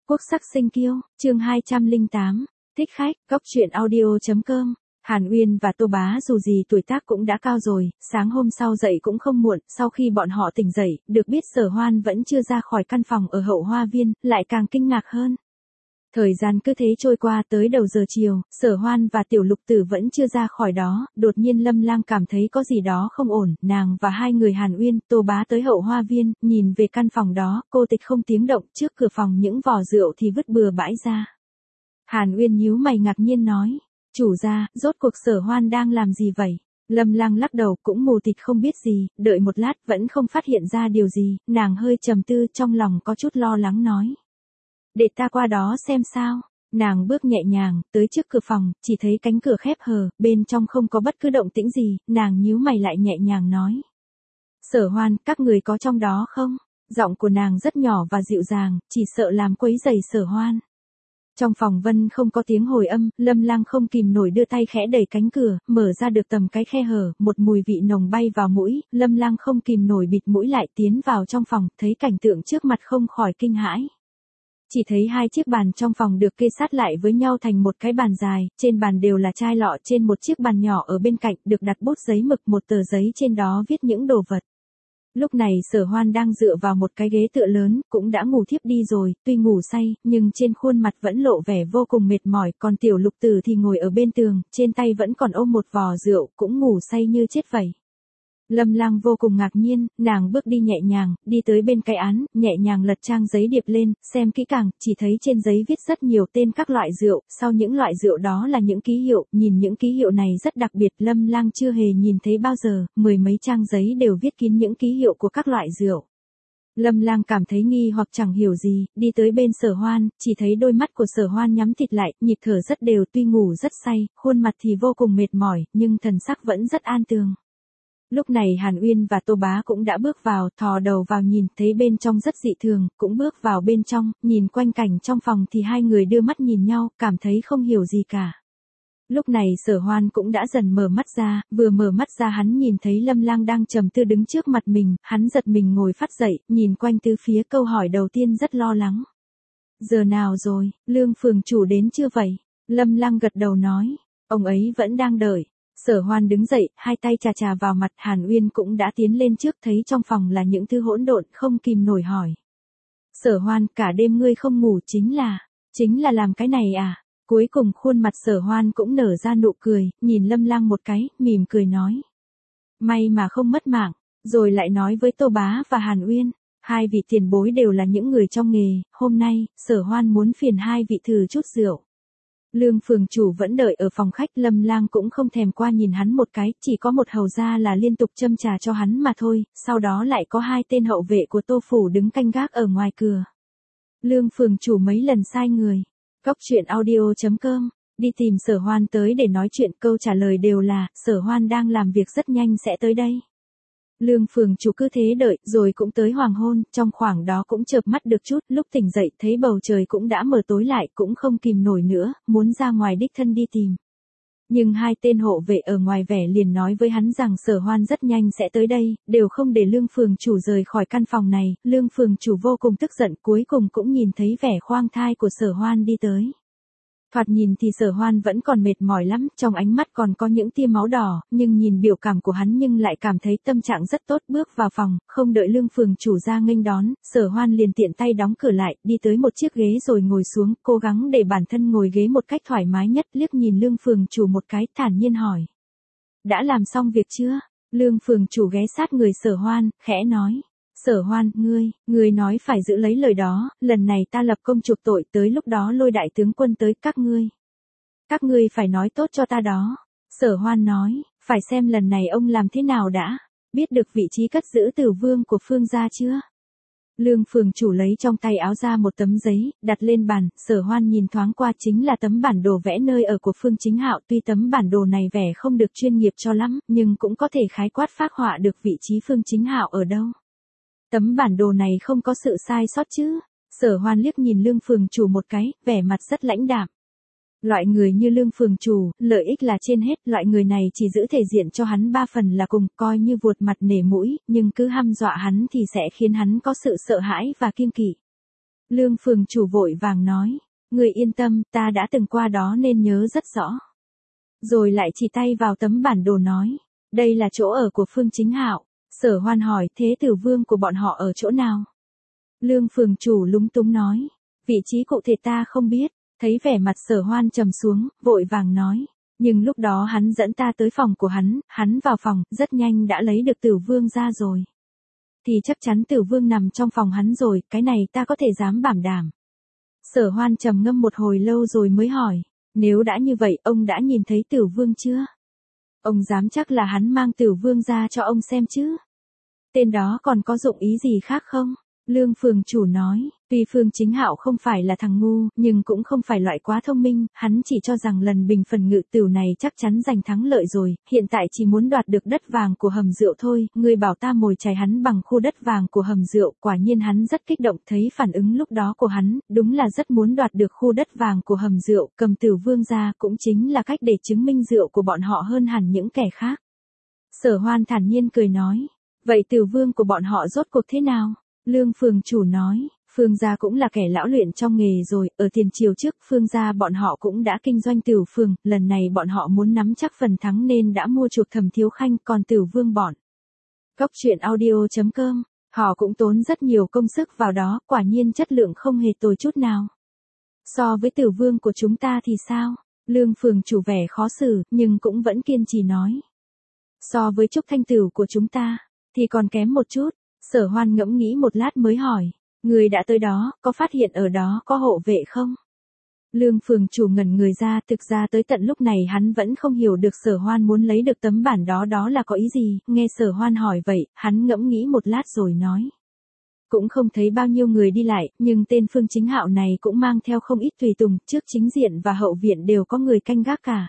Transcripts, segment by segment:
Quốc sắc sinh kiêu, chương 208, thích khách, góc truyện audio.com. Hàn Uyên và Tô Bá dù gì tuổi tác cũng đã cao rồi, sáng hôm sau dậy cũng không muộn, sau khi bọn họ tỉnh dậy, được biết Sở Hoan vẫn chưa ra khỏi căn phòng ở hậu hoa viên, lại càng kinh ngạc hơn. Thời gian cứ thế trôi qua tới đầu giờ chiều, Sở Hoan và Tiểu Lục Tử vẫn chưa ra khỏi đó, đột nhiên Lâm Lang cảm thấy có gì đó không ổn, nàng và hai người Hàn Uyên, Tô Bá tới hậu hoa viên, nhìn về căn phòng đó, cô tịch không tiếng động, trước cửa phòng những vò rượu thì vứt bừa bãi ra. Hàn Uyên nhíu mày ngạc nhiên nói, chủ gia, rốt cuộc Sở Hoan đang làm gì vậy? Lâm Lang lắc đầu, cũng mù tịt không biết gì, đợi một lát vẫn không phát hiện ra điều gì, nàng hơi trầm tư, trong lòng có chút lo lắng nói. Để ta qua đó xem sao. Nàng bước nhẹ nhàng, tới trước cửa phòng, chỉ thấy cánh cửa khép hờ, bên trong không có bất cứ động tĩnh gì, nàng nhíu mày lại nhẹ nhàng nói. Sở Hoan, các người có trong đó không? Giọng của nàng rất nhỏ và dịu dàng, chỉ sợ làm quấy rầy Sở Hoan. Trong phòng Vân không có tiếng hồi âm, Lâm Lang không kìm nổi đưa tay khẽ đẩy cánh cửa, mở ra được tầm cái khe hở, một mùi vị nồng bay vào mũi, Lâm Lang không kìm nổi bịt mũi lại tiến vào trong phòng, thấy cảnh tượng trước mặt không khỏi kinh hãi. Chỉ thấy hai chiếc bàn trong phòng được kê sát lại với nhau thành một cái bàn dài, trên bàn đều là chai lọ, trên một chiếc bàn nhỏ ở bên cạnh được đặt bút giấy mực, một tờ giấy trên đó viết những đồ vật. Lúc này Sở Hoan đang dựa vào một cái ghế tựa lớn, cũng đã ngủ thiếp đi rồi, tuy ngủ say, nhưng trên khuôn mặt vẫn lộ vẻ vô cùng mệt mỏi, còn Tiểu Lục Tử thì ngồi ở bên tường, trên tay vẫn còn ôm một vò rượu, cũng ngủ say như chết vậy. Lâm Lang vô cùng ngạc nhiên, nàng bước đi nhẹ nhàng, đi tới bên cái án, nhẹ nhàng lật trang giấy điệp lên, xem kỹ càng, chỉ thấy trên giấy viết rất nhiều tên các loại rượu, sau những loại rượu đó là những ký hiệu, nhìn những ký hiệu này rất đặc biệt, Lâm Lang chưa hề nhìn thấy bao giờ, mười mấy trang giấy đều viết kín những ký hiệu của các loại rượu. Lâm Lang cảm thấy nghi hoặc chẳng hiểu gì, đi tới bên Sở Hoan, chỉ thấy đôi mắt của Sở Hoan nhắm thịt lại, nhịp thở rất đều, tuy ngủ rất say, khuôn mặt thì vô cùng mệt mỏi, nhưng thần sắc vẫn rất an tường. Lúc này Hàn Uyên và Tô Bá cũng đã bước vào, thò đầu vào nhìn, thấy bên trong rất dị thường, cũng bước vào bên trong, nhìn quanh cảnh trong phòng thì hai người đưa mắt nhìn nhau, cảm thấy không hiểu gì cả. Lúc này Sở Hoan cũng đã dần mở mắt ra, vừa mở mắt ra hắn nhìn thấy Lâm Lang đang trầm tư đứng trước mặt mình, hắn giật mình ngồi phát dậy, nhìn quanh tứ phía, câu hỏi đầu tiên rất lo lắng. Giờ nào rồi, Lương phường chủ đến chưa vậy? Lâm Lang gật đầu nói, ông ấy vẫn đang đợi. Sở Hoan đứng dậy, hai tay chà chà vào mặt, Hàn Uyên cũng đã tiến lên trước, thấy trong phòng là những thứ hỗn độn, không kìm nổi hỏi. Sở Hoan, cả đêm ngươi không ngủ chính là làm cái này à? Cuối cùng khuôn mặt Sở Hoan cũng nở ra nụ cười, nhìn Lâm Lang một cái, mỉm cười nói. May mà không mất mạng, rồi lại nói với Tô Bá và Hàn Uyên. Hai vị tiền bối đều là những người trong nghề, hôm nay, Sở Hoan muốn phiền hai vị thử chút rượu. Lương phường chủ vẫn đợi ở phòng khách, Lâm Lang cũng không thèm qua nhìn hắn một cái, chỉ có một hầu gia là liên tục châm trà cho hắn mà thôi, sau đó lại có hai tên hậu vệ của Tô phủ đứng canh gác ở ngoài cửa. Lương phường chủ mấy lần sai người. Góc truyện audio.com, đi tìm Sở Hoan tới để nói chuyện, câu trả lời đều là, Sở Hoan đang làm việc rất nhanh sẽ tới đây. Lương phường chủ cứ thế đợi, rồi cũng tới hoàng hôn, trong khoảng đó cũng chợp mắt được chút, lúc tỉnh dậy thấy bầu trời cũng đã mờ tối lại, cũng không kìm nổi nữa, muốn ra ngoài đích thân đi tìm. Nhưng hai tên hộ vệ ở ngoài vẻ liền nói với hắn rằng Sở Hoan rất nhanh sẽ tới đây, đều không để Lương phường chủ rời khỏi căn phòng này, Lương phường chủ vô cùng tức giận, cuối cùng cũng nhìn thấy vẻ khoang thai của Sở Hoan đi tới. Thoạt nhìn thì Sở Hoan vẫn còn mệt mỏi lắm, trong ánh mắt còn có những tia máu đỏ, nhưng nhìn biểu cảm của hắn nhưng lại cảm thấy tâm trạng rất tốt, bước vào phòng, không đợi Lương phường chủ ra nghênh đón, Sở Hoan liền tiện tay đóng cửa lại, đi tới một chiếc ghế rồi ngồi xuống, cố gắng để bản thân ngồi ghế một cách thoải mái nhất, liếc nhìn Lương phường chủ một cái, thản nhiên hỏi. Đã làm xong việc chưa? Lương phường chủ ghé sát người Sở Hoan, khẽ nói. Sở Hoan, ngươi nói phải giữ lấy lời đó, lần này ta lập công chuộc tội, tới lúc đó lôi đại tướng quân tới, các ngươi phải nói tốt cho ta đó. Sở Hoan nói, phải xem lần này ông làm thế nào đã, biết được vị trí cất giữ Tử Vương của Phương gia chưa? Lương phường chủ lấy trong tay áo ra một tấm giấy, đặt lên bàn, Sở Hoan nhìn thoáng qua chính là tấm bản đồ vẽ nơi ở của Phương Chính Hạo, tuy tấm bản đồ này vẻ không được chuyên nghiệp cho lắm, nhưng cũng có thể khái quát phác họa được vị trí Phương Chính Hạo ở đâu. Tấm bản đồ này không có sự sai sót chứ? Sở Hoan liếc nhìn Lương phường chủ một cái, vẻ mặt rất lãnh đạm. Loại người như Lương phường chủ, lợi ích là trên hết, loại người này chỉ giữ thể diện cho hắn 3 phần là cùng, coi như vuột mặt nể mũi, nhưng cứ hăm dọa hắn thì sẽ khiến hắn có sự sợ hãi và kiêng kỵ. Lương phường chủ vội vàng nói. Người yên tâm, ta đã từng qua đó nên nhớ rất rõ. Rồi lại chỉ tay vào tấm bản đồ nói. Đây là chỗ ở của Phương Chính Hạo. Sở Hoan hỏi, thế Tử Vương của bọn họ ở chỗ nào? Lương phường chủ lúng túng nói. Vị trí cụ thể ta không biết. Thấy vẻ mặt Sở Hoan trầm xuống, vội vàng nói. Nhưng lúc đó hắn dẫn ta tới phòng của hắn vào phòng, rất nhanh đã lấy được Tử Vương ra rồi. Thì chắc chắn Tử Vương nằm trong phòng hắn rồi, cái này ta có thể dám bảo đảm. Sở Hoan trầm ngâm một hồi lâu rồi mới hỏi. Nếu đã như vậy, ông đã nhìn thấy Tử Vương chưa? Ông dám chắc là hắn mang Tử Vương ra cho ông xem chứ? Tên đó còn có dụng ý gì khác không? Lương phường chủ nói, tuy Phương Chính Hạo không phải là thằng ngu, nhưng cũng không phải loại quá thông minh, hắn chỉ cho rằng lần bình phần ngự tửu này chắc chắn giành thắng lợi rồi, hiện tại chỉ muốn đoạt được đất vàng của hầm rượu thôi, người bảo ta mồi chài hắn bằng khu đất vàng của hầm rượu, quả nhiên hắn rất kích động, thấy phản ứng lúc đó của hắn, đúng là rất muốn đoạt được khu đất vàng của hầm rượu, cầm Tử Vương ra cũng chính là cách để chứng minh rượu của bọn họ hơn hẳn những kẻ khác. Sở Hoan thản nhiên cười nói, vậy Tử Vương của bọn họ rốt cuộc thế nào? Lương phường chủ nói, Phương gia cũng là kẻ lão luyện trong nghề rồi, ở tiền triều trước Phương gia bọn họ cũng đã kinh doanh Tửu phường, lần này bọn họ muốn nắm chắc phần thắng nên đã mua chuộc Thẩm Thiếu Khanh, còn Tửu Vương bọn. Góc truyện audio.com, họ cũng tốn rất nhiều công sức vào đó, quả nhiên chất lượng không hề tồi chút nào. So với Tửu Vương của chúng ta thì sao? Lương phường chủ vẻ khó xử, nhưng cũng vẫn kiên trì nói. So với Trúc Thanh Tửu của chúng ta, thì còn kém một chút. Sở Hoan ngẫm nghĩ một lát mới hỏi, người đã tới đó, có phát hiện ở đó có hộ vệ không? Lương phường chủ ngẩn người ra, thực ra tới tận lúc này hắn vẫn không hiểu được Sở Hoan muốn lấy được tấm bản đó là có ý gì, nghe Sở Hoan hỏi vậy, hắn ngẫm nghĩ một lát rồi nói. Cũng không thấy bao nhiêu người đi lại, nhưng tên Phương Chính Hạo này cũng mang theo không ít tùy tùng, trước chính diện và hậu viện đều có người canh gác cả.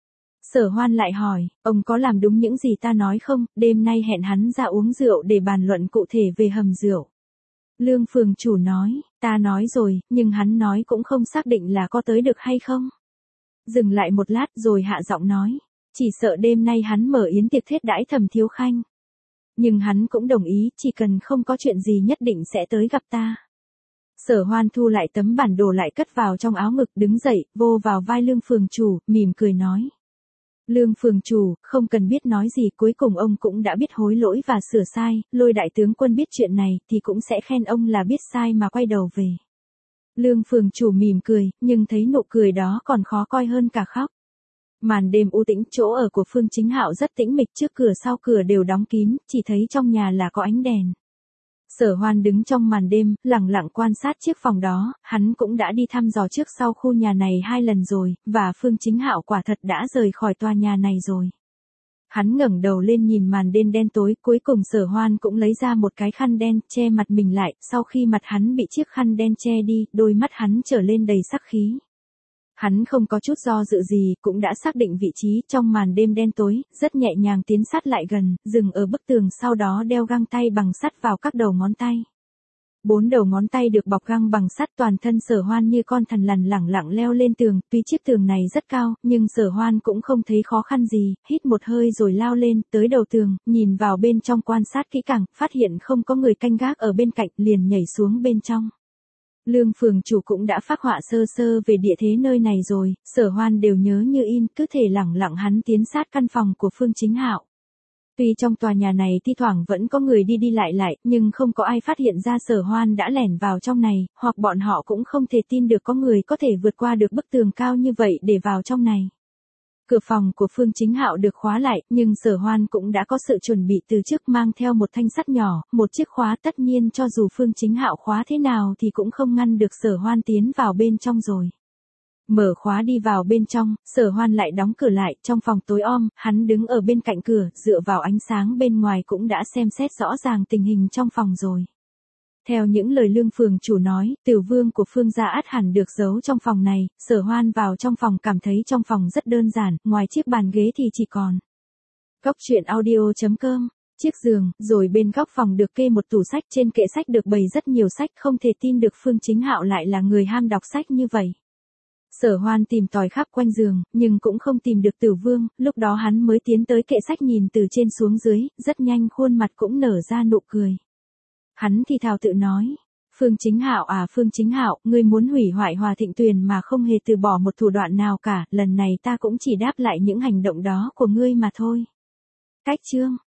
Sở Hoan lại hỏi, ông có làm đúng những gì ta nói không, đêm nay hẹn hắn ra uống rượu để bàn luận cụ thể về hầm rượu. Lương phường chủ nói, ta nói rồi, nhưng hắn nói cũng không xác định là có tới được hay không. Dừng lại một lát rồi hạ giọng nói, chỉ sợ đêm nay hắn mở yến tiệc thiết đãi Thẩm Thiếu Khanh. Nhưng hắn cũng đồng ý, chỉ cần không có chuyện gì nhất định sẽ tới gặp ta. Sở Hoan thu lại tấm bản đồ lại cất vào trong áo ngực, đứng dậy, vô vào vai Lương phường chủ, mỉm cười nói. Lương phường chủ, không cần biết nói gì, cuối cùng ông cũng đã biết hối lỗi và sửa sai, Lôi đại tướng quân biết chuyện này thì cũng sẽ khen ông là biết sai mà quay đầu về. Lương phường chủ mỉm cười, nhưng thấy nụ cười đó còn khó coi hơn cả khóc. Màn đêm u tĩnh, chỗ ở của Phương Chính Hạo rất tĩnh mịch, trước cửa sau cửa đều đóng kín, chỉ thấy trong nhà là có ánh đèn. Sở Hoan đứng trong màn đêm, lặng lặng quan sát chiếc phòng đó, hắn cũng đã đi thăm dò trước sau khu nhà này 2 lần rồi, và Phương Chính Hạo quả thật đã rời khỏi tòa nhà này rồi. Hắn ngẩng đầu lên nhìn màn đêm đen tối, cuối cùng Sở Hoan cũng lấy ra một cái khăn đen, che mặt mình lại, sau khi mặt hắn bị chiếc khăn đen che đi, đôi mắt hắn trở lên đầy sắc khí. Hắn không có chút do dự gì, cũng đã xác định vị trí trong màn đêm đen tối, rất nhẹ nhàng tiến sát lại gần, dừng ở bức tường, sau đó đeo găng tay bằng sắt vào các đầu ngón tay. 4 đầu ngón tay được bọc găng bằng sắt, toàn thân Sở Hoan như con thằn lằn lẳng lặng leo lên tường, tuy chiếc tường này rất cao, nhưng Sở Hoan cũng không thấy khó khăn gì, hít một hơi rồi lao lên, tới đầu tường, nhìn vào bên trong quan sát kỹ càng, phát hiện không có người canh gác ở bên cạnh, liền nhảy xuống bên trong. Lương phường chủ cũng đã phác họa sơ sơ về địa thế nơi này rồi, Sở Hoan đều nhớ như in, cứ thể lẳng lặng hắn tiến sát căn phòng của Phương Chính Hạo. Tuy trong tòa nhà này thi thoảng vẫn có người đi đi lại, nhưng không có ai phát hiện ra Sở Hoan đã lẻn vào trong này, hoặc bọn họ cũng không thể tin được có người có thể vượt qua được bức tường cao như vậy để vào trong này. Cửa phòng của Phương Chính Hạo được khóa lại, nhưng Sở Hoan cũng đã có sự chuẩn bị từ trước, mang theo một thanh sắt nhỏ, một chiếc khóa, tất nhiên cho dù Phương Chính Hạo khóa thế nào thì cũng không ngăn được Sở Hoan tiến vào bên trong rồi. Mở khóa đi vào bên trong, Sở Hoan lại đóng cửa lại, trong phòng tối om, hắn đứng ở bên cạnh cửa, dựa vào ánh sáng bên ngoài cũng đã xem xét rõ ràng tình hình trong phòng rồi. Theo những lời Lương phường chủ nói, Tửu Vương của Phương gia ắt hẳn được giấu trong phòng này, Sở Hoan vào trong phòng cảm thấy trong phòng rất đơn giản, ngoài chiếc bàn ghế thì chỉ còn góc truyện audio.com, chiếc giường, rồi bên góc phòng được kê một tủ sách, trên kệ sách được bày rất nhiều sách, không thể tin được Phương Chính Hạo lại là người ham đọc sách như vậy. Sở Hoan tìm tòi khắp quanh giường, nhưng cũng không tìm được Tửu Vương, lúc đó hắn mới tiến tới kệ sách nhìn từ trên xuống dưới, rất nhanh khuôn mặt cũng nở ra nụ cười. Hắn thì thào tự nói, Phương Chính Hạo à, Phương Chính Hạo, ngươi muốn hủy hoại Hòa Thịnh Tuyền mà không hề từ bỏ một thủ đoạn nào cả, lần này ta cũng chỉ đáp lại những hành động đó của ngươi mà thôi. Cách chương